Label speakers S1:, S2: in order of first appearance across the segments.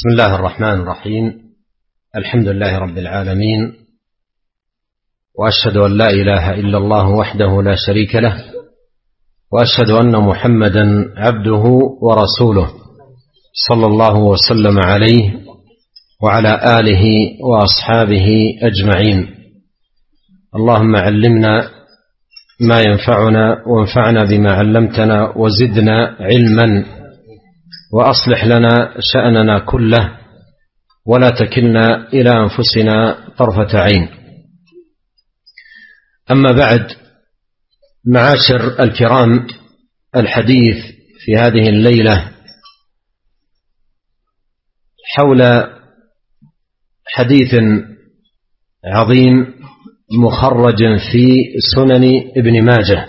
S1: بسم الله الرحمن الرحيم. الحمد لله رب العالمين، وأشهد أن لا إله إلا الله وحده لا شريك له، وأشهد أن محمدا عبده ورسوله صلى الله وسلم عليه وعلى آله وأصحابه أجمعين. اللهم علمنا ما ينفعنا وانفعنا بما علمتنا وزدنا علما، وأصلح لنا شأننا كله ولا تكلنا إلى أنفسنا طرفة عين. أما بعد، معاشر الكرام، الحديث في هذه الليلة حول حديث عظيم مخرج في سنن ابن ماجه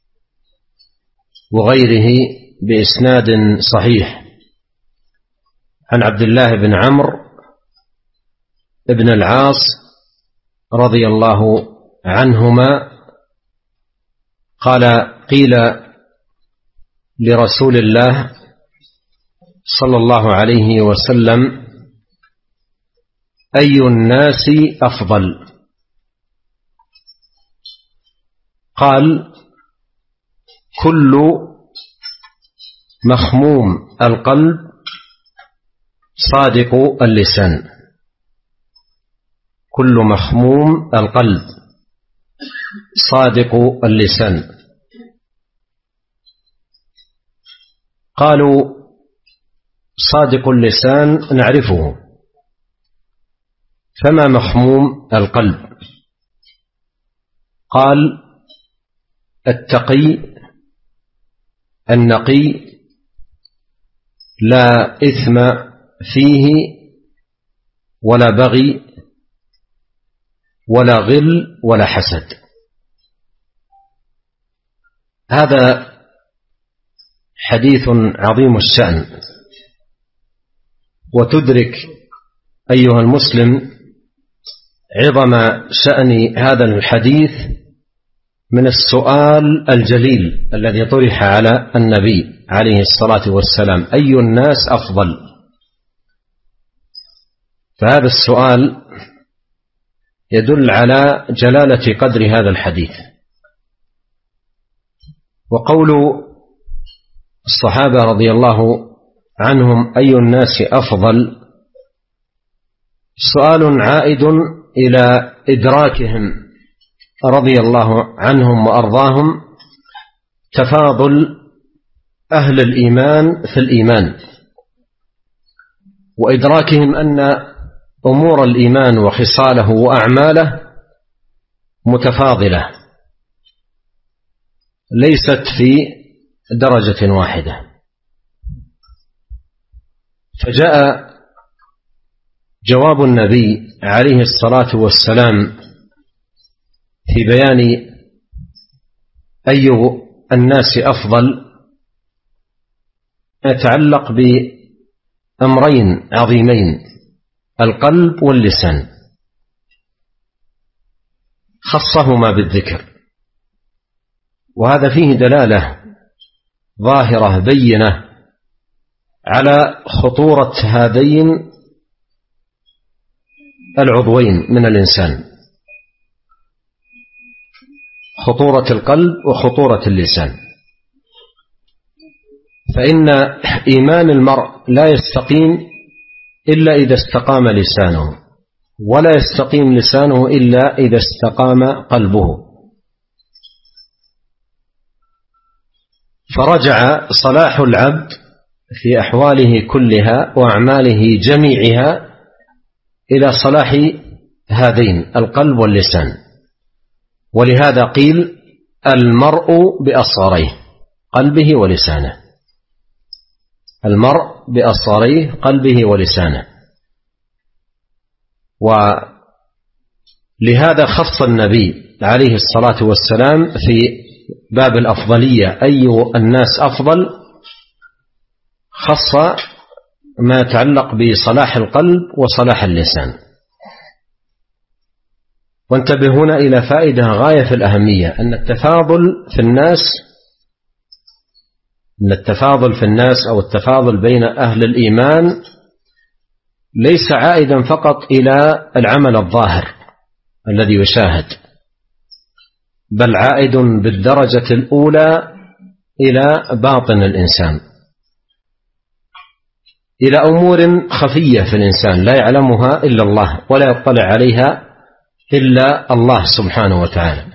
S1: وغيره بإسناد صحيح عن عبد الله بن عمرو بن العاص رضي الله عنهما قال: قيل لرسول الله صلى الله عليه وسلم: أي الناس أفضل؟ قال: كل مخموم القلب صادق اللسان. كل مخموم القلب صادق اللسان. قالوا: صادق اللسان نعرفه، فما مخموم القلب؟ قال: التقي النقي لا إثم فيه ولا بغي ولا غل ولا حسد. هذا حديث عظيم الشأن، وتدرك أيها المسلم عظم شأن هذا الحديث من السؤال الجليل الذي طرح على النبي عليه الصلاة والسلام: أي الناس أفضل؟ فهذا السؤال يدل على جلالة قدر هذا الحديث. وقول الصحابة رضي الله عنهم: أي الناس أفضل؟ سؤال عائد إلى إدراكهم رضي الله عنهم وأرضاهم تفاضل أهل الإيمان في الإيمان، وإدراكهم أن أمور الإيمان وخصاله وأعماله متفاضلة ليست في درجة واحدة. فجاء جواب النبي عليه الصلاة والسلام في بيان أي الناس أفضل يتعلق بأمرين عظيمين: القلب واللسان. خصهما بالذكر، وهذا فيه دلالة ظاهرة بينة على خطورة هذين العضوين من الإنسان: خطورة القلب وخطورة اللسان. فإن إيمان المرء لا يستقيم إلا إذا استقام لسانه، ولا يستقيم لسانه إلا إذا استقام قلبه. فرجع صلاح العبد في أحواله كلها وأعماله جميعها إلى صلاح هذين القلب واللسان. ولهذا قيل: المرء بأصغريه، قلبه ولسانه. المرء بأصغريه، قلبه ولسانه. ولهذا خص النبي عليه الصلاة والسلام في باب الأفضلية: أي الناس أفضل؟ خص ما يتعلق بصلاح القلب وصلاح اللسان. وانتبه هنا إلى فائدة غاية في الأهمية: أن التفاضل في الناس أو التفاضل بين أهل الإيمان ليس عائدا فقط إلى العمل الظاهر الذي يشاهد، بل عائد بالدرجة الأولى إلى باطن الإنسان، إلى أمور خفية في الإنسان لا يعلمها إلا الله ولا يطلع عليها إلا الله سبحانه وتعالى.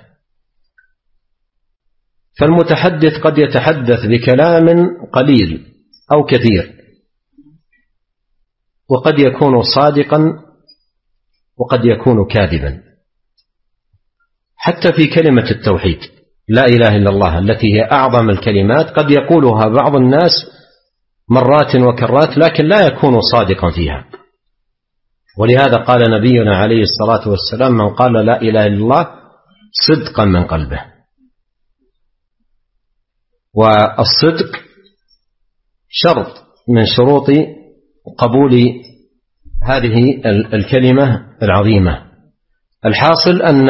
S1: فالمتحدث قد يتحدث بكلام قليل أو كثير، وقد يكون صادقا وقد يكون كاذبا، حتى في كلمة التوحيد لا إله إلا الله التي هي أعظم الكلمات قد يقولها بعض الناس مرات وكرات لكن لا يكون صادقا فيها. ولهذا قال نبينا عليه الصلاة والسلام: من قال لا إله إلا الله صدقا من قلبه. والصدق شرط من شروط قبول هذه الكلمة العظيمة. الحاصل أن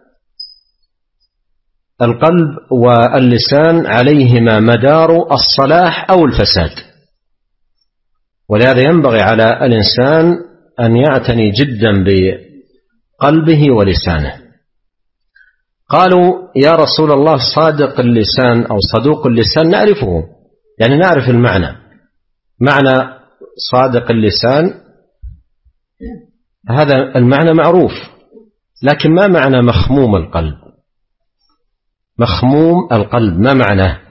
S1: القلب واللسان عليهما مدار الصلاح أو الفساد، ولهذا ينبغي على الإنسان أن يعتني جدا بقلبه ولسانه. قالوا: يا رسول الله صادق اللسان أو صدوق اللسان نعرفه، يعني نعرف المعنى، معنى صادق اللسان هذا المعنى معروف، لكن ما معنى مخموم القلب؟ مخموم القلب ما معناه؟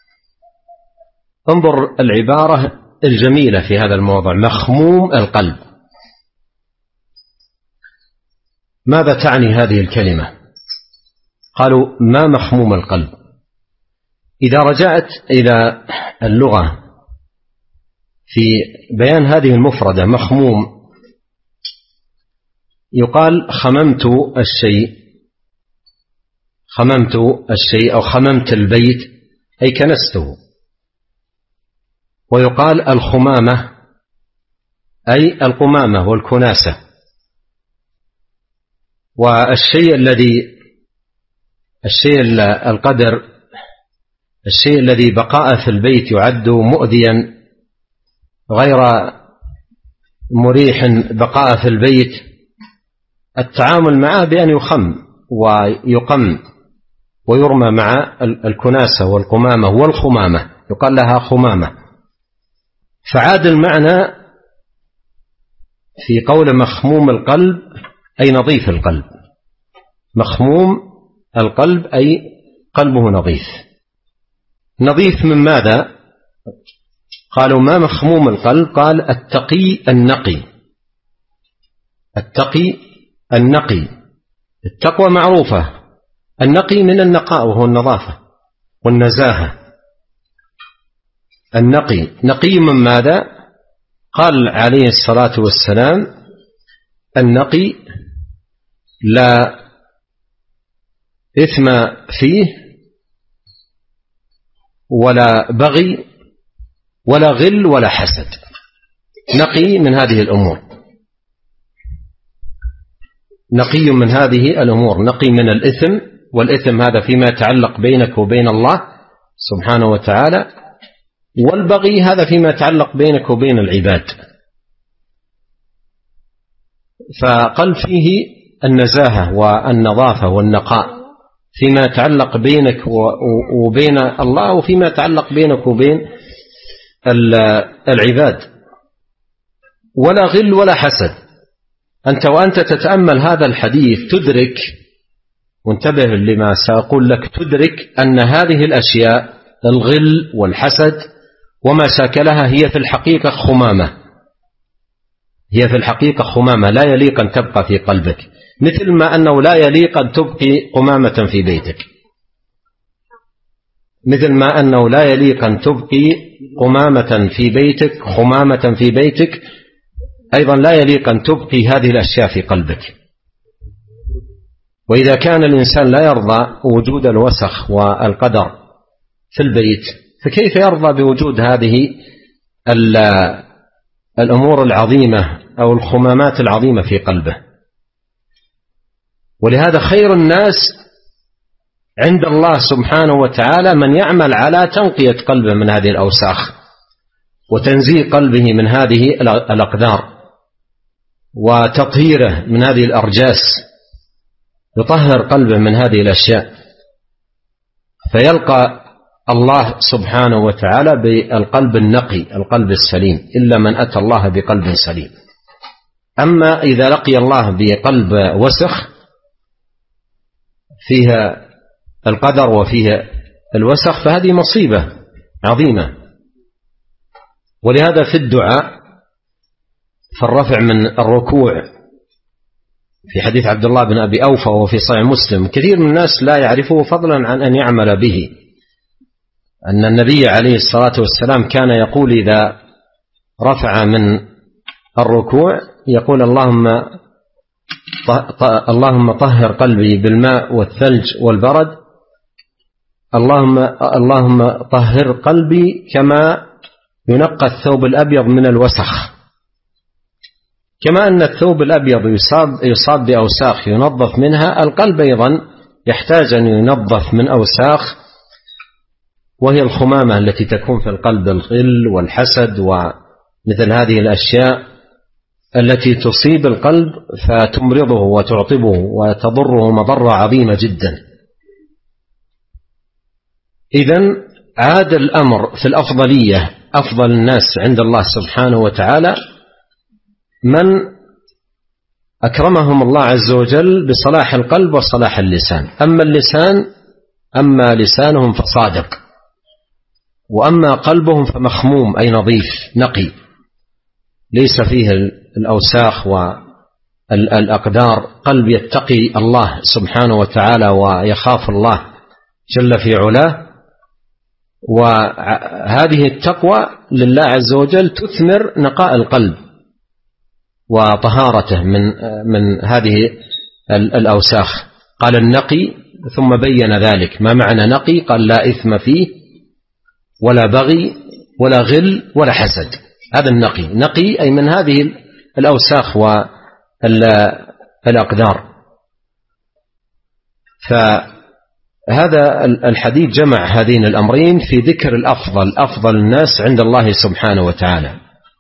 S1: انظر العبارة الجميلة في هذا الموضوع، مخموم القلب. ماذا تعني هذه الكلمة؟ قالوا: ما مخموم القلب؟ إذا رجعت إلى اللغة في بيان هذه المفردة مخموم، يقال خممت الشيء، خممت الشيء أو خممت البيت أي كنسته. ويقال الخمامة أي القمامة والكناسة. والشيء القدر، الشيء الذي بقاء في البيت يعد مؤذيا غير مريح بقاء في البيت، التعامل معه بأن يخم ويقم ويرمى مع الكناسة والقمامة والخمامة، يقال لها خمامة. فعاد المعنى في قول مخموم القلب أي نظيف القلب. مخموم القلب أي قلبه نظيف. نظيف من ماذا؟ قالوا: ما مخموم القلب؟ قال: التقي النقي. التقي النقي، التقوى معروفة، النقي من النقاء وهو النظافة والنزاهة. النقي نقي من ماذا؟ قال عليه الصلاة والسلام: النقي لا إثم فيه ولا بغي ولا غل ولا حسد. نقي من هذه الأمور، نقي من هذه الأمور، نقي من الإثم، والإثم هذا فيما يتعلق بينك وبين الله سبحانه وتعالى، والبغي هذا فيما يتعلق بينك وبين العباد. فقل فيه النزاهة والنظافة والنقاء فيما يتعلق بينك وبين الله، وفيما يتعلق بينك وبين العباد، ولا غل ولا حسد. أنت وأنت تتأمل هذا الحديث تدرك، وانتبه لما سأقول لك، تدرك أن هذه الأشياء الغل والحسد وما شاكلها هي في الحقيقة خمامة، هي في الحقيقة خمامة لا يليق أن تبقى في قلبك، مثل ما أنه لا يليق أن تبقي قمامة في بيتك، مثل ما أنه لا يليق أن تبقي قمامة في بيتك، خمامة في بيتك، أيضا لا يليق أن تبقي هذه الأشياء في قلبك. وإذا كان الإنسان لا يرضى وجود الوسخ والقدر في البيت، فكيف يرضى بوجود هذه الأمور العظيمة أو الخمامات العظيمة في قلبه؟ ولهذا خير الناس عند الله سبحانه وتعالى من يعمل على تنقية قلبه من هذه الأوساخ وتنزيه قلبه من هذه الأقدار. وتطهيره من هذه الأرجاس، يطهر قلبه من هذه الأشياء، فيلقى الله سبحانه وتعالى بالقلب النقي، القلب السليم، إلا من أتى الله بقلب سليم. أما إذا لقي الله بقلب وسخ فيها القدر وفيها الوسخ فهذه مصيبة عظيمة. ولهذا في الدعاء في الرفع من الركوع في حديث عبد الله بن أبي أوفى وفي صحيح مسلم كثير من الناس لا يعرفه فضلا عن أن يعمل به، أن النبي عليه الصلاة والسلام كان يقول إذا رفع من الركوع يقول اللهم طهر قلبي بالماء والثلج والبرد، اللهم طهر قلبي كما ينقى الثوب الأبيض من الوسخ. كما أن الثوب الأبيض يصاب بأوساخ ينظف منها، القلب أيضا يحتاج أن ينظف من أوساخ، وهي الخمامة التي تكون في القلب، الغل والحسد ومثل هذه الأشياء التي تصيب القلب فتمرضه وتعطبه وتضره مضرة عظيمة جدا. إذن عاد الأمر في الأفضلية، أفضل الناس عند الله سبحانه وتعالى من أكرمهم الله عز وجل بصلاح القلب وصلاح اللسان. أما لسانهم فصادق، وأما قلبهم فمخموم أي نظيف نقي، ليس فيه الأوساخ والأقدار، قلب يتقي الله سبحانه وتعالى ويخاف الله جل في علاه. وهذه التقوى لله عز وجل تثمر نقاء القلب وطهارته من هذه الأوساخ. قال النقي ثم بين ذلك ما معنى نقي، قال لا إثم فيه ولا بغي ولا غل ولا حسد. هذا النقي، نقي أي من هذه الأوساخ والأقدار. فهذا الحديث جمع هذين الأمرين في ذكر أفضل الناس عند الله سبحانه وتعالى.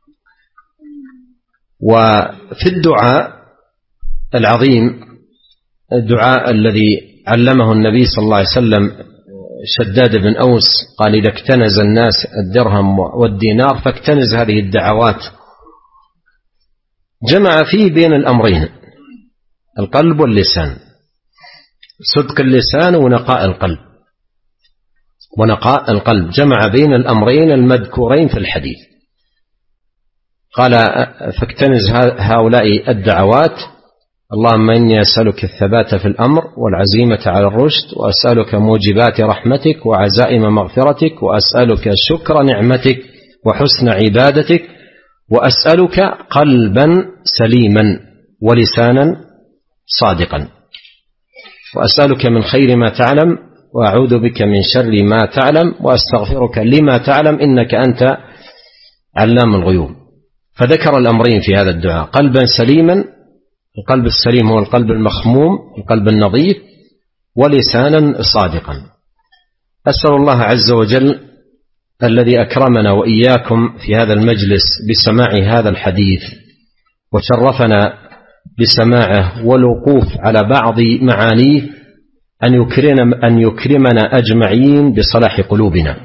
S1: وفي الدعاء العظيم، الدعاء الذي علمه النبي صلى الله عليه وسلم شداد بن أوس، قال إذا اكتنز الناس الدرهم والدينار فاكتنز هذه الدعوات، جمع فيه بين الأمرين القلب واللسان، صدق اللسان ونقاء القلب، جمع بين الأمرين المذكورين في الحديث. قال فاكتنز هؤلاء الدعوات: اللهم إني أسألك الثبات في الأمر والعزيمة على الرشد، وأسألك موجبات رحمتك وعزائم مغفرتك، وأسألك شكر نعمتك وحسن عبادتك، وأسألك قلبا سليما ولسانا صادقا، وأسألك من خير ما تعلم وأعوذ بك من شر ما تعلم وأستغفرك لما تعلم إنك أنت علام الغيوب. فذكر الأمرين في هذا الدعاء: قلبا سليما، القلب السليم هو القلب المخموم، القلب النظيف، ولسانا صادقا. أسأل الله عز وجل الذي أكرمنا وإياكم في هذا المجلس بسماع هذا الحديث وشرفنا بسماعه والوقوف على بعض معانيه أن يكرمنا أجمعين بصلاح قلوبنا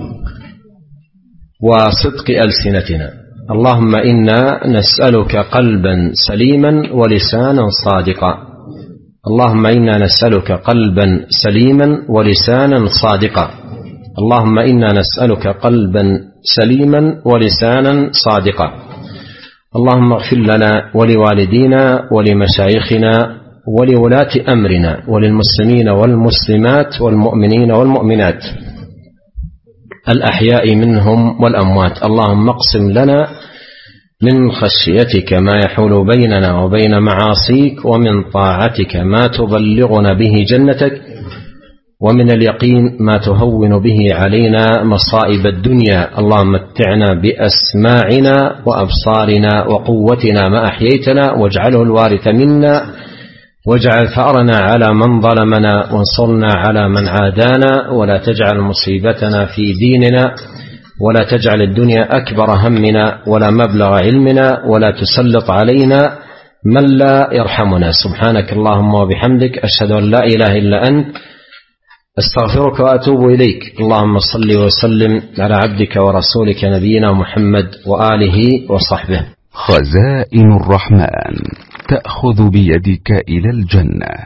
S1: وصدق ألسنتنا. اللهم إنا نسألك قلبا سليما ولسانا صادقا، اللهم إنا نسألك قلبا سليما ولسانا صادقا، اللهم إنا نسألك قلبا سليما ولسانا صادقا. اللهم اغفر لنا ولوالدينا ولمشايخنا ولولاة أمرنا وللمسلمين والمسلمات والمؤمنين والمؤمنات الأحياء منهم والأموات. اللهم اقسم لنا من خشيتك ما يحول بيننا وبين معاصيك، ومن طاعتك ما تبلغنا به جنتك، ومن اليقين ما تهون به علينا مصائب الدنيا. اللهم متعنا بأسماعنا وأبصارنا وقوتنا ما أحييتنا، واجعله الوارث منا، واجعل ثأرنا على من ظلمنا، وانصرنا على من عادانا، ولا تجعل مصيبتنا في ديننا، ولا تجعل الدنيا أكبر همنا ولا مبلغ علمنا، ولا تسلط علينا من لا يرحمنا. سبحانك اللهم وبحمدك، أشهد أن لا إله إلا أنت، أستغفرك وأتوب إليك. اللهم صل وسلم على عبدك ورسولك نبينا محمد وآله وصحبه.
S2: خزائن الرحمن تأخذ بيدك إلى الجنة.